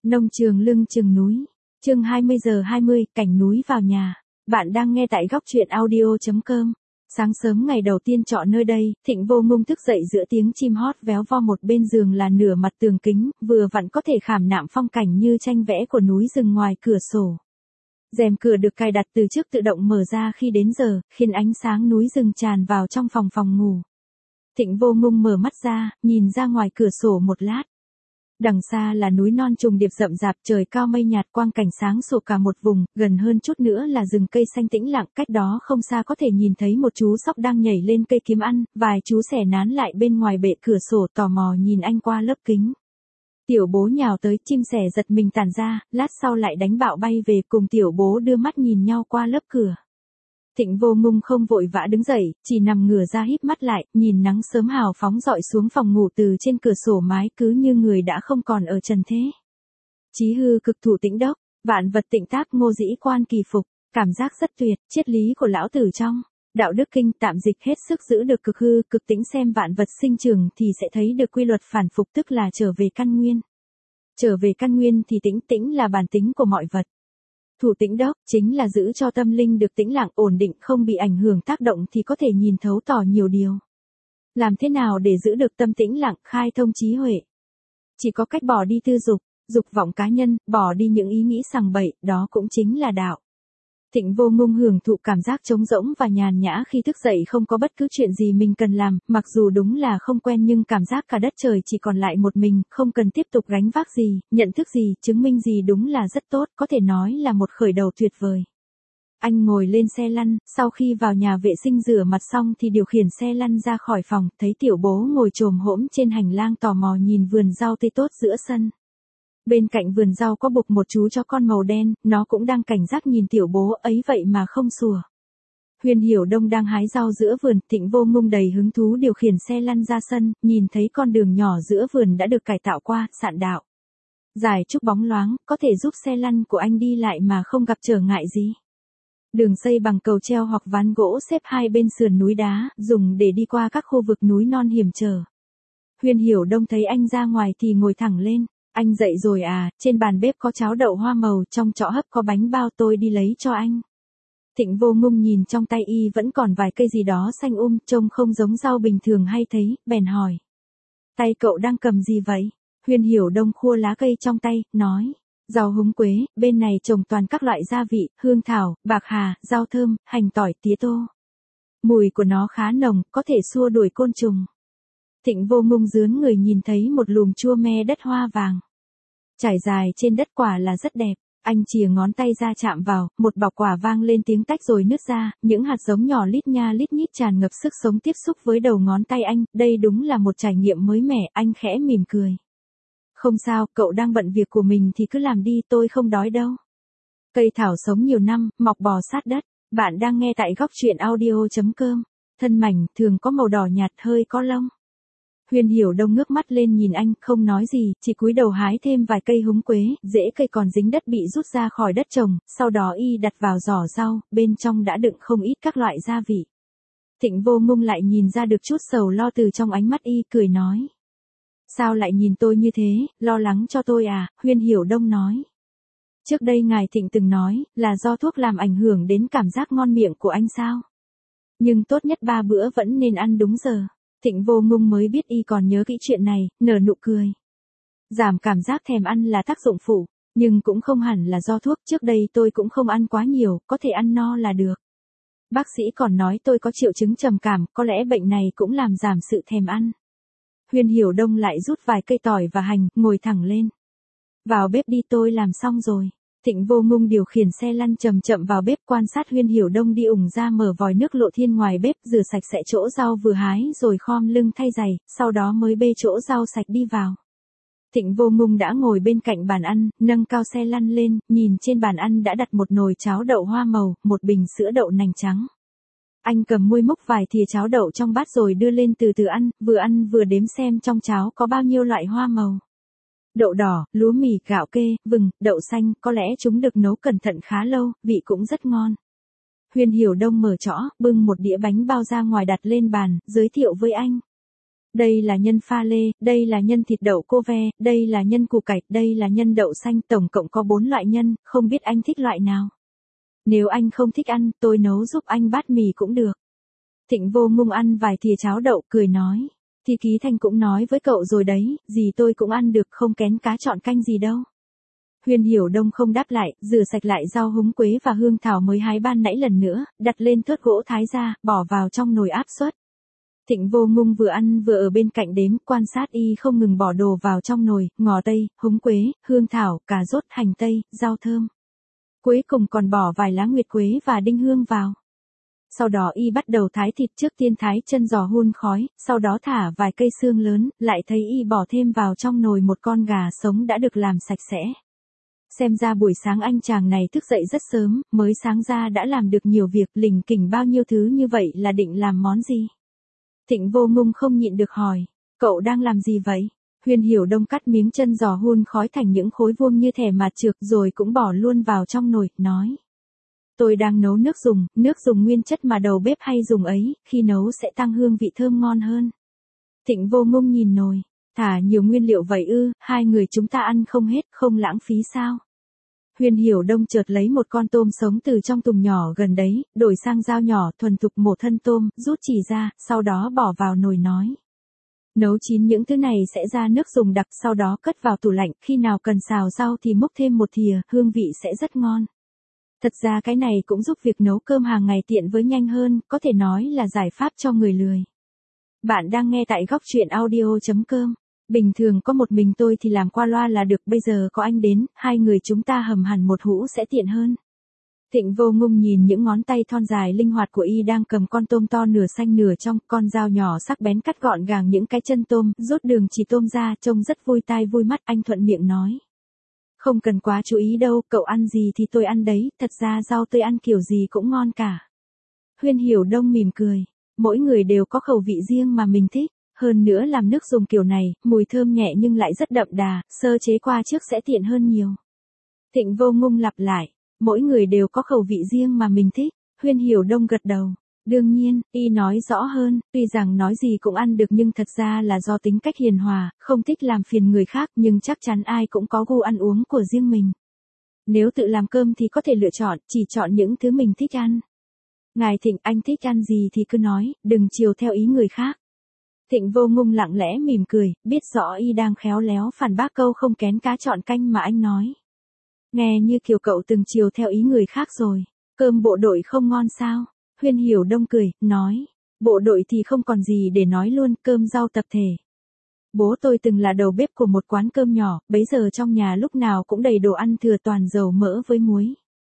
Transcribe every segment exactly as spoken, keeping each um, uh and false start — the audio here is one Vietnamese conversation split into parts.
Nông trường lưng chừng núi. Chương hai mươi giờ hai mươi, cảnh núi vào nhà. Bạn đang nghe tại góc truyện audio chấm com. Sáng sớm ngày đầu tiên trọ nơi đây, Thịnh Vô Ngông thức dậy giữa tiếng chim hót véo vo, một bên giường là nửa mặt tường kính, vừa vặn có thể khảm nạm phong cảnh như tranh vẽ của núi rừng ngoài cửa sổ. Rèm cửa được cài đặt từ trước tự động mở ra khi đến giờ, khiến ánh sáng núi rừng tràn vào trong phòng phòng ngủ. Thịnh Vô Ngông mở mắt ra, nhìn ra ngoài cửa sổ một lát. Đằng xa là núi non trùng điệp rậm rạp, trời cao mây nhạt, quang cảnh sáng sủa cả một vùng, gần hơn chút nữa là rừng cây xanh tĩnh lặng, cách đó không xa có thể nhìn thấy một chú sóc đang nhảy lên cây kiếm ăn, vài chú sẻ nán lại bên ngoài bệ cửa sổ tò mò nhìn anh qua lớp kính. Tiểu bố nhào tới, chim sẻ giật mình tản ra, lát sau lại đánh bạo bay về, cùng tiểu bố đưa mắt nhìn nhau qua lớp cửa. Thịnh Vô Ngông không vội vã đứng dậy, chỉ nằm ngửa ra híp mắt lại, nhìn nắng sớm hào phóng rọi xuống phòng ngủ từ trên cửa sổ mái, cứ như người đã không còn ở trần thế. Chí hư cực thủ tĩnh đốc, vạn vật tịnh táp, ngô dĩ quan kỳ phục, cảm giác rất tuyệt, triết lý của lão tử trong Đạo Đức Kinh tạm dịch hết sức giữ được cực hư, cực tĩnh, xem vạn vật sinh trưởng thì sẽ thấy được quy luật phản phục, tức là trở về căn nguyên. Trở về căn nguyên thì tĩnh, tĩnh là bản tính của mọi vật. Thủ tĩnh đốc chính là giữ cho tâm linh được tĩnh lặng, ổn định, không bị ảnh hưởng tác động thì có thể nhìn thấu tỏ nhiều điều. Làm thế nào để giữ được tâm tĩnh lặng, khai thông trí huệ? Chỉ có cách bỏ đi tư dục, dục vọng cá nhân, bỏ đi những ý nghĩ sằng bậy, đó cũng chính là đạo. Thịnh Vô Ngông hưởng thụ cảm giác trống rỗng và nhàn nhã khi thức dậy, không có bất cứ chuyện gì mình cần làm, mặc dù đúng là không quen nhưng cảm giác cả đất trời chỉ còn lại một mình, không cần tiếp tục gánh vác gì, nhận thức gì, chứng minh gì, đúng là rất tốt, có thể nói là một khởi đầu tuyệt vời. Anh ngồi lên xe lăn, sau khi vào nhà vệ sinh rửa mặt xong thì điều khiển xe lăn ra khỏi phòng, thấy tiểu bố ngồi chồm hổm trên hành lang tò mò nhìn vườn rau tươi tốt giữa sân. Bên cạnh vườn rau có buộc một chú chó con màu đen, nó cũng đang cảnh giác nhìn tiểu bố ấy vậy mà không sủa. Huyền Hiểu Đông đang hái rau giữa vườn, Thịnh Vô Ngông đầy hứng thú điều khiển xe lăn ra sân, nhìn thấy con đường nhỏ giữa vườn đã được cải tạo qua, sạn đạo. Dài trúc bóng loáng, có thể giúp xe lăn của anh đi lại mà không gặp trở ngại gì. Đường xây bằng cầu treo hoặc ván gỗ xếp hai bên sườn núi đá, dùng để đi qua các khu vực núi non hiểm trở. Huyền Hiểu Đông thấy anh ra ngoài thì ngồi thẳng lên. Anh dậy rồi à, trên bàn bếp có cháo đậu hoa màu, trong chõ hấp có bánh bao, tôi đi lấy cho anh. Thịnh Vô Ngông nhìn trong tay y vẫn còn vài cây gì đó xanh um, trông không giống rau bình thường hay thấy, bèn hỏi. Tay cậu đang cầm gì vậy? Huyền Hiểu Đông khua lá cây trong tay, nói. Rau húng quế, bên này trồng toàn các loại gia vị, hương thảo, bạc hà, rau thơm, hành tỏi, tía tô. Mùi của nó khá nồng, có thể xua đuổi côn trùng. Thịnh Vô Ngông dướn người nhìn thấy một lùm chua me đất hoa vàng. Trải dài trên đất, quả là rất đẹp, anh chìa ngón tay ra chạm vào, một bọc quả vang lên tiếng tách rồi nứt ra, những hạt giống nhỏ lít nha lít nhít tràn ngập sức sống tiếp xúc với đầu ngón tay anh, đây đúng là một trải nghiệm mới mẻ, anh khẽ mỉm cười. Không sao, cậu đang bận việc của mình thì cứ làm đi, tôi không đói đâu. Cây thảo sống nhiều năm, mọc bò sát đất, bạn đang nghe tại góc truyện audio chấm com, thân mảnh, thường có màu đỏ nhạt, hơi có lông. Huyền Hiểu Đông ngước mắt lên nhìn anh, không nói gì, chỉ cúi đầu hái thêm vài cây húng quế, rễ cây còn dính đất bị rút ra khỏi đất trồng, sau đó y đặt vào giỏ rau, bên trong đã đựng không ít các loại gia vị. Thịnh Vô Ngông lại nhìn ra được chút sầu lo từ trong ánh mắt y, cười nói. Sao lại nhìn tôi như thế, lo lắng cho tôi à? Huyền Hiểu Đông nói. Trước đây ngài Thịnh từng nói, là do thuốc làm ảnh hưởng đến cảm giác ngon miệng của anh sao? Nhưng tốt nhất ba bữa vẫn nên ăn đúng giờ. Thịnh Vô Ngông mới biết y còn nhớ kỹ chuyện này, nở nụ cười. Giảm cảm giác thèm ăn là tác dụng phụ, nhưng cũng không hẳn là do thuốc, trước đây tôi cũng không ăn quá nhiều, có thể ăn no là được. Bác sĩ còn nói tôi có triệu chứng trầm cảm, có lẽ bệnh này cũng làm giảm sự thèm ăn. Huyền Hiểu Đông lại rút vài cây tỏi và hành, ngồi thẳng lên. Vào bếp đi, tôi làm xong rồi. Thịnh Vô Ngông điều khiển xe lăn chậm chậm vào bếp, quan sát Huyền Hiểu Đông đi ủng ra mở vòi nước lộ thiên ngoài bếp, rửa sạch sẽ chỗ rau vừa hái rồi khom lưng thay giày, sau đó mới bê chỗ rau sạch đi vào. Thịnh Vô Ngông đã ngồi bên cạnh bàn ăn, nâng cao xe lăn lên, nhìn trên bàn ăn đã đặt một nồi cháo đậu hoa màu, một bình sữa đậu nành trắng. Anh cầm muôi múc vài thìa cháo đậu trong bát rồi đưa lên từ từ ăn, vừa ăn vừa đếm xem trong cháo có bao nhiêu loại hoa màu. Đậu đỏ, lúa mì, gạo kê, vừng, đậu xanh, có lẽ chúng được nấu cẩn thận khá lâu, vị cũng rất ngon. Huyền Hiểu Đông mở chõ, bưng một đĩa bánh bao ra ngoài đặt lên bàn, giới thiệu với anh. đây là nhân pha lê, đây là nhân thịt đậu cô ve, đây là nhân củ cải, đây là nhân đậu xanh, tổng cộng có bốn loại nhân, không biết anh thích loại nào. Nếu anh không thích ăn, tôi nấu giúp anh bát mì cũng được. Thịnh Vô Ngung ăn vài thìa cháo đậu, cười nói. Thì Ký Thanh cũng nói với cậu rồi đấy, gì tôi cũng ăn được, không kén cá chọn canh gì đâu. Huyền Hiểu Đông không đáp lại, rửa sạch lại rau húng quế và hương thảo mới hái ban nãy lần nữa, đặt lên thớt gỗ thái ra, bỏ vào trong nồi áp suất. Thịnh Vô Ngung vừa ăn vừa ở bên cạnh đếm, quan sát y không ngừng bỏ đồ vào trong nồi, ngò tây, húng quế, hương thảo, cà rốt, hành tây, rau thơm. Cuối cùng còn bỏ vài lá nguyệt quế và đinh hương vào. Sau đó y bắt đầu thái thịt, trước tiên thái chân giò hun khói, sau đó thả vài cây xương lớn, lại thấy y bỏ thêm vào trong nồi một con gà sống đã được làm sạch sẽ. Xem ra buổi sáng anh chàng này thức dậy rất sớm, mới sáng ra đã làm được nhiều việc, lỉnh kỉnh bao nhiêu thứ như vậy là định làm món gì? Thịnh Vô Ngung không nhịn được hỏi, cậu đang làm gì vậy? Huyền Hiểu Đông cắt miếng chân giò hun khói thành những khối vuông như thẻ mạt trược rồi cũng bỏ luôn vào trong nồi, nói. Tôi đang nấu nước dùng, nước dùng nguyên chất mà đầu bếp hay dùng ấy, khi nấu sẽ tăng hương vị thơm ngon hơn. Thịnh Vô Ngung nhìn nồi, thả nhiều nguyên liệu vậy ư, hai người chúng ta ăn không hết, không lãng phí sao? Huyền Hiểu Đông chợt lấy một con tôm sống từ trong thùng nhỏ gần đấy, đổi sang dao nhỏ, thuần thục mổ thân tôm, rút chỉ ra, sau đó bỏ vào nồi nói. Nấu chín những thứ này sẽ ra nước dùng đặc, sau đó cất vào tủ lạnh, khi nào cần xào rau thì múc thêm một thìa, hương vị sẽ rất ngon. Thật ra cái này cũng giúp việc nấu cơm hàng ngày tiện với nhanh hơn, có thể nói là giải pháp cho người lười. Bạn đang nghe tại góc truyện audio chấm com. Bình thường có một mình tôi thì làm qua loa là được, bây giờ có anh đến, hai người chúng ta hầm hẳn một hũ sẽ tiện hơn. Thịnh Vô Ngung nhìn những ngón tay thon dài linh hoạt của y đang cầm con tôm to nửa xanh nửa trong, con dao nhỏ sắc bén cắt gọn gàng những cái chân tôm, rút đường chỉ tôm ra, trông rất vui tai vui mắt, anh thuận miệng nói. Không cần quá chú ý đâu, cậu ăn gì thì tôi ăn đấy, thật ra rau tươi ăn kiểu gì cũng ngon cả. Huyền Hiểu Đông mỉm cười, mỗi người đều có khẩu vị riêng mà mình thích, hơn nữa làm nước dùng kiểu này, mùi thơm nhẹ nhưng lại rất đậm đà, sơ chế qua trước sẽ tiện hơn nhiều. Thịnh Vô Ngung lặp lại, mỗi người đều có khẩu vị riêng mà mình thích, Huyền Hiểu Đông gật đầu. Đương nhiên, y nói rõ hơn, tuy rằng nói gì cũng ăn được nhưng thật ra là do tính cách hiền hòa, không thích làm phiền người khác, nhưng chắc chắn ai cũng có gu ăn uống của riêng mình. Nếu tự làm cơm thì có thể lựa chọn, chỉ chọn những thứ mình thích ăn. Ngài Thịnh, anh thích ăn gì thì cứ nói, đừng chiều theo ý người khác. Thịnh Vô Ngung lặng lẽ mỉm cười, biết rõ y đang khéo léo phản bác câu không kén cá chọn canh mà anh nói. Nghe như kiểu cậu từng chiều theo ý người khác rồi, cơm bộ đội không ngon sao? Huyền Hiểu Đông cười, nói, bộ đội thì không còn gì để nói luôn, cơm rau tập thể. Bố tôi từng là đầu bếp của một quán cơm nhỏ, bấy giờ trong nhà lúc nào cũng đầy đồ ăn thừa toàn dầu mỡ với muối.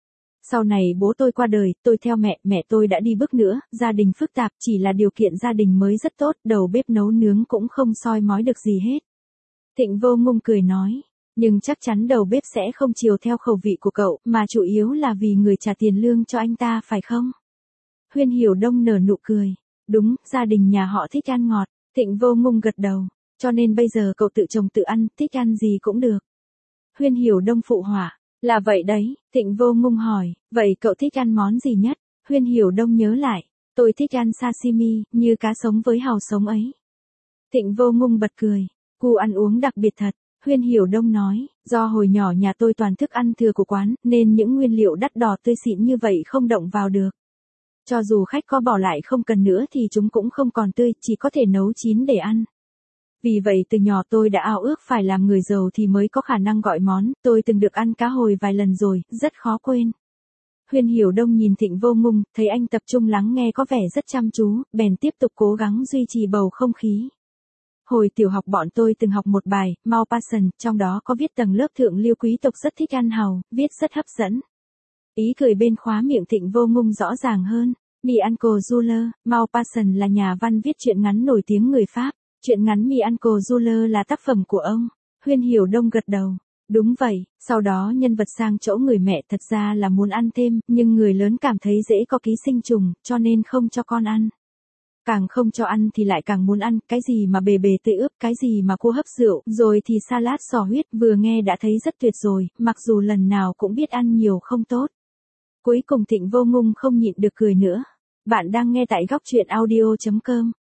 Sau này bố tôi qua đời, tôi theo mẹ, mẹ tôi đã đi bước nữa, gia đình phức tạp, chỉ là điều kiện gia đình mới rất tốt, đầu bếp nấu nướng cũng không soi mói được gì hết. Thịnh Vô Ngung cười nói, nhưng chắc chắn đầu bếp sẽ không chiều theo khẩu vị của cậu, mà chủ yếu là vì người trả tiền lương cho anh ta phải không? Huyền Hiểu Đông nở nụ cười, đúng, gia đình nhà họ thích ăn ngọt, Thịnh Vô Ngung gật đầu, cho nên bây giờ cậu tự trồng tự ăn, thích ăn gì cũng được. Huyền Hiểu Đông phụ họa, là vậy đấy, Thịnh Vô Ngung hỏi, vậy cậu thích ăn món gì nhất? Huyền Hiểu Đông nhớ lại, tôi thích ăn sashimi, như cá sống với hàu sống ấy. Thịnh Vô Ngung bật cười, gu ăn uống đặc biệt thật. Huyền Hiểu Đông nói, do hồi nhỏ nhà tôi toàn thức ăn thừa của quán, nên những nguyên liệu đắt đỏ tươi xịn như vậy không động vào được. Cho dù khách có bỏ lại không cần nữa thì chúng cũng không còn tươi, chỉ có thể nấu chín để ăn. Vì vậy từ nhỏ tôi đã ao ước phải làm người giàu thì mới có khả năng gọi món, tôi từng được ăn cá hồi vài lần rồi, rất khó quên. Huyền Hiểu Đông nhìn Thịnh Vô Ngung, thấy anh tập trung lắng nghe có vẻ rất chăm chú, bèn tiếp tục cố gắng duy trì bầu không khí. Hồi tiểu học bọn tôi từng học một bài, Maupassant, trong đó có viết tầng lớp thượng lưu quý tộc rất thích ăn hàu, viết rất hấp dẫn. Ý cười bên khóa miệng Thịnh Vô Ngung rõ ràng hơn. Michael Zuller, Maupassant là nhà văn viết truyện ngắn nổi tiếng người Pháp. Truyện ngắn Michael Zuller là tác phẩm của ông. Huyền Hiểu Đông gật đầu. Đúng vậy, sau đó nhân vật sang chỗ người mẹ thật ra là muốn ăn thêm, nhưng người lớn cảm thấy dễ có ký sinh trùng, cho nên không cho con ăn. Càng không cho ăn thì lại càng muốn ăn, cái gì mà bề bề tươi ướp, cái gì mà cua hấp rượu, rồi thì salad sò huyết, vừa nghe đã thấy rất tuyệt rồi, mặc dù lần nào cũng biết ăn nhiều không tốt. Cuối cùng Thịnh Vô Ngung không nhịn được cười nữa. Bạn đang nghe tại góc truyện audio chấm com.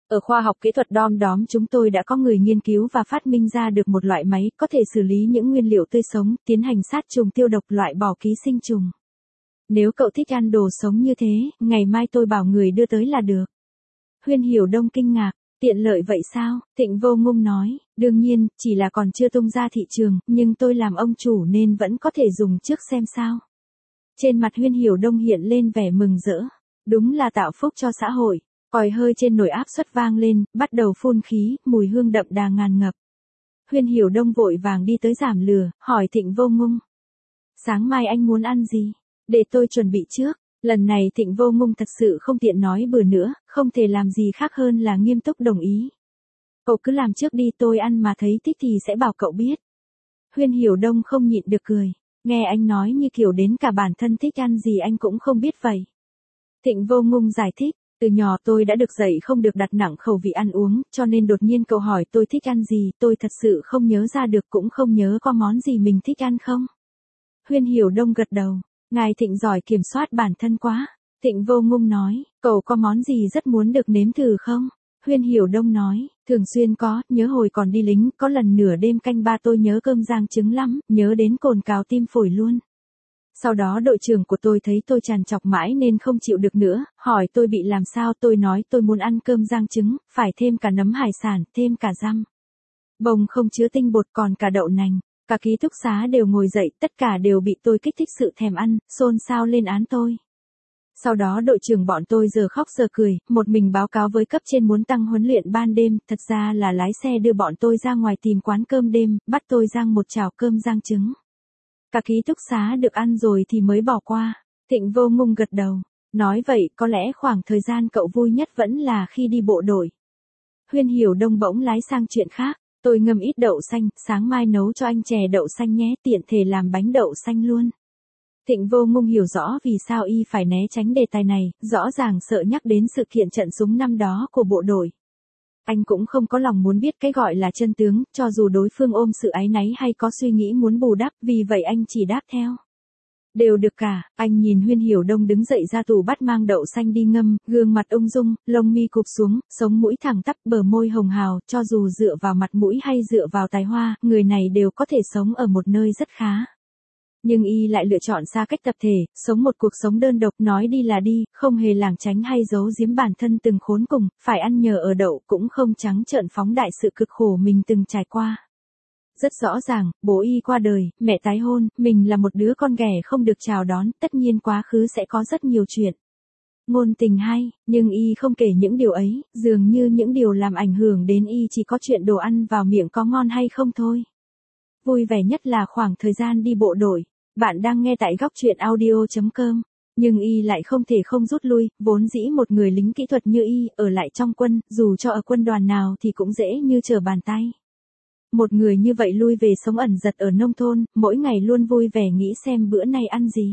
Ở khoa học kỹ thuật đom đóm chúng tôi đã có người nghiên cứu và phát minh ra được một loại máy có thể xử lý những nguyên liệu tươi sống, tiến hành sát trùng tiêu độc loại bỏ ký sinh trùng. Nếu cậu thích ăn đồ sống như thế, ngày mai tôi bảo người đưa tới là được. Huyên Hiểu Đông kinh ngạc, tiện lợi vậy sao? Thịnh Vô Ngung nói, đương nhiên, chỉ là còn chưa tung ra thị trường, nhưng tôi làm ông chủ nên vẫn có thể dùng trước xem sao. Trên mặt Huyên Hiểu Đông hiện lên vẻ mừng rỡ, đúng là tạo phúc cho xã hội. Còi hơi trên nồi áp suất vang lên, bắt đầu phun khí, mùi hương đậm đà ngàn ngập. Huyên Hiểu Đông vội vàng đi tới giảm lửa, hỏi Thịnh Vô Ngung. Sáng mai anh muốn ăn gì? Để tôi chuẩn bị trước. Lần này Thịnh Vô Ngung thật sự không tiện nói bừa nữa, không thể làm gì khác hơn là nghiêm túc đồng ý. Cậu cứ làm trước đi, tôi ăn mà thấy thích thì sẽ bảo cậu biết. Huyên Hiểu Đông không nhịn được cười, nghe anh nói như kiểu đến cả bản thân thích ăn gì anh cũng không biết vậy. Thịnh Vô Ngung giải thích, từ nhỏ tôi đã được dạy không được đặt nặng khẩu vị ăn uống, cho nên đột nhiên cậu hỏi tôi thích ăn gì, tôi thật sự không nhớ ra được, cũng không nhớ có món gì mình thích ăn không. Huyên Hiểu Đông gật đầu, ngài Thịnh giỏi kiểm soát bản thân quá. Thịnh Vô Ngung nói, cậu có món gì rất muốn được nếm thử không? Huyên Hiểu Đông nói, thường xuyên có, nhớ hồi còn đi lính, có lần nửa đêm canh ba tôi nhớ cơm rang trứng lắm, nhớ đến cồn cào tim phổi luôn. Sau đó đội trưởng của tôi thấy tôi trằn trọc mãi nên không chịu được nữa, hỏi tôi bị làm sao, tôi nói tôi muốn ăn cơm rang trứng, phải thêm cả nấm hải sản, thêm cả răm bông không chứa tinh bột còn cả đậu nành. Cả ký túc xá đều ngồi dậy, tất cả đều bị tôi kích thích sự thèm ăn, xôn xao lên án tôi. Sau đó đội trưởng bọn tôi giờ khóc giờ cười, một mình báo cáo với cấp trên muốn tăng huấn luyện ban đêm, thật ra là lái xe đưa bọn tôi ra ngoài tìm quán cơm đêm, bắt tôi rang một chảo cơm rang trứng. Cả ký túc xá được ăn rồi thì mới bỏ qua. Thịnh Vô Ngung gật đầu, nói vậy có lẽ khoảng thời gian cậu vui nhất vẫn là khi đi bộ đội. Huyên Hiểu Đông bỗng lái sang chuyện khác. Tôi ngâm ít đậu xanh, sáng mai nấu cho anh chè đậu xanh nhé, tiện thể làm bánh đậu xanh luôn. Thịnh Vô Ngung hiểu rõ vì sao y phải né tránh đề tài này, rõ ràng sợ nhắc đến sự kiện trận súng năm đó của bộ đội. Anh cũng không có lòng muốn biết cái gọi là chân tướng, cho dù đối phương ôm sự áy náy hay có suy nghĩ muốn bù đắp, vì vậy anh chỉ đáp theo. Đều được cả. Anh nhìn Huyên Hiểu Đông đứng dậy ra tủ bắt mang đậu xanh đi ngâm, gương mặt ung dung, lông mi cụp xuống, sống mũi thẳng tắp, bờ môi hồng hào, cho dù dựa vào mặt mũi hay dựa vào tài hoa, người này đều có thể sống ở một nơi rất khá. Nhưng y lại lựa chọn xa cách tập thể, sống một cuộc sống đơn độc, nói đi là đi, không hề lảng tránh hay giấu giếm bản thân từng khốn cùng, phải ăn nhờ ở đậu, cũng không trắng trợn phóng đại sự cực khổ mình từng trải qua. Rất rõ ràng, bố y qua đời, mẹ tái hôn, mình là một đứa con ghẻ không được chào đón, tất nhiên quá khứ sẽ có rất nhiều chuyện. Ngôn tình hay, nhưng y không kể những điều ấy, dường như những điều làm ảnh hưởng đến y chỉ có chuyện đồ ăn vào miệng có ngon hay không thôi. Vui vẻ nhất là khoảng thời gian đi bộ đội. Bạn đang nghe tại góc truyện audio chấm com. Nhưng y lại không thể không rút lui, vốn dĩ một người lính kỹ thuật như y, ở lại trong quân, dù cho ở quân đoàn nào thì cũng dễ như trở bàn tay. Một người như vậy lui về sống ẩn dật ở nông thôn, mỗi ngày luôn vui vẻ nghĩ xem bữa nay ăn gì.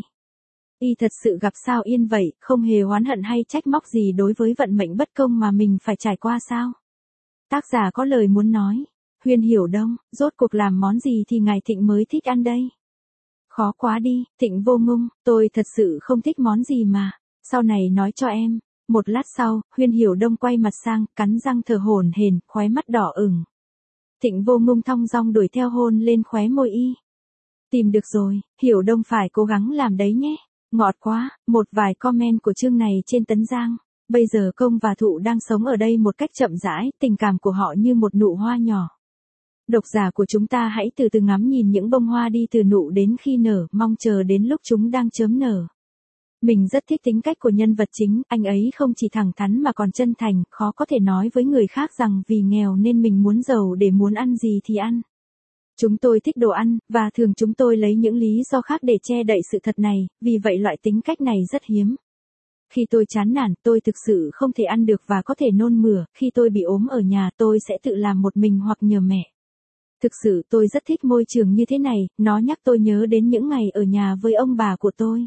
Y thật sự gặp sao yên vậy, không hề oán hận hay trách móc gì đối với vận mệnh bất công mà mình phải trải qua sao. Tác giả có lời muốn nói. Huyên Hiểu Đông, rốt cuộc làm món gì thì ngài Thịnh mới thích ăn đây? Khó quá đi, Thịnh Vô Ngung, tôi thật sự không thích món gì mà. Sau này nói cho em. Một lát sau, Huyên Hiểu Đông quay mặt sang, cắn răng thở hổn hển, khóe mắt đỏ ửng. Thịnh Vô Ngung thong dong đuổi theo hôn lên khóe môi y. Tìm được rồi, Hiểu Đông phải cố gắng làm đấy nhé. Ngọt quá, một vài comment của chương này trên Tấn Giang. Bây giờ Công và Thụ đang sống ở đây một cách chậm rãi, tình cảm của họ như một nụ hoa nhỏ. Độc giả của chúng ta hãy từ từ ngắm nhìn những bông hoa đi từ nụ đến khi nở, mong chờ đến lúc chúng đang chớm nở. Mình rất thích tính cách của nhân vật chính, anh ấy không chỉ thẳng thắn mà còn chân thành, khó có thể nói với người khác rằng vì nghèo nên mình muốn giàu để muốn ăn gì thì ăn. Chúng tôi thích đồ ăn, và thường chúng tôi lấy những lý do khác để che đậy sự thật này, vì vậy loại tính cách này rất hiếm. Khi tôi chán nản, tôi thực sự không thể ăn được và có thể nôn mửa, khi tôi bị ốm ở nhà tôi sẽ tự làm một mình hoặc nhờ mẹ. Thực sự tôi rất thích môi trường như thế này, nó nhắc tôi nhớ đến những ngày ở nhà với ông bà của tôi.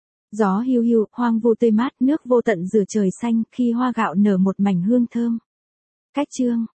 Gió hiu hiu, hoang vu tươi mát, nước vô tận rửa trời xanh, khi hoa gạo nở một mảnh hương thơm. Cách chương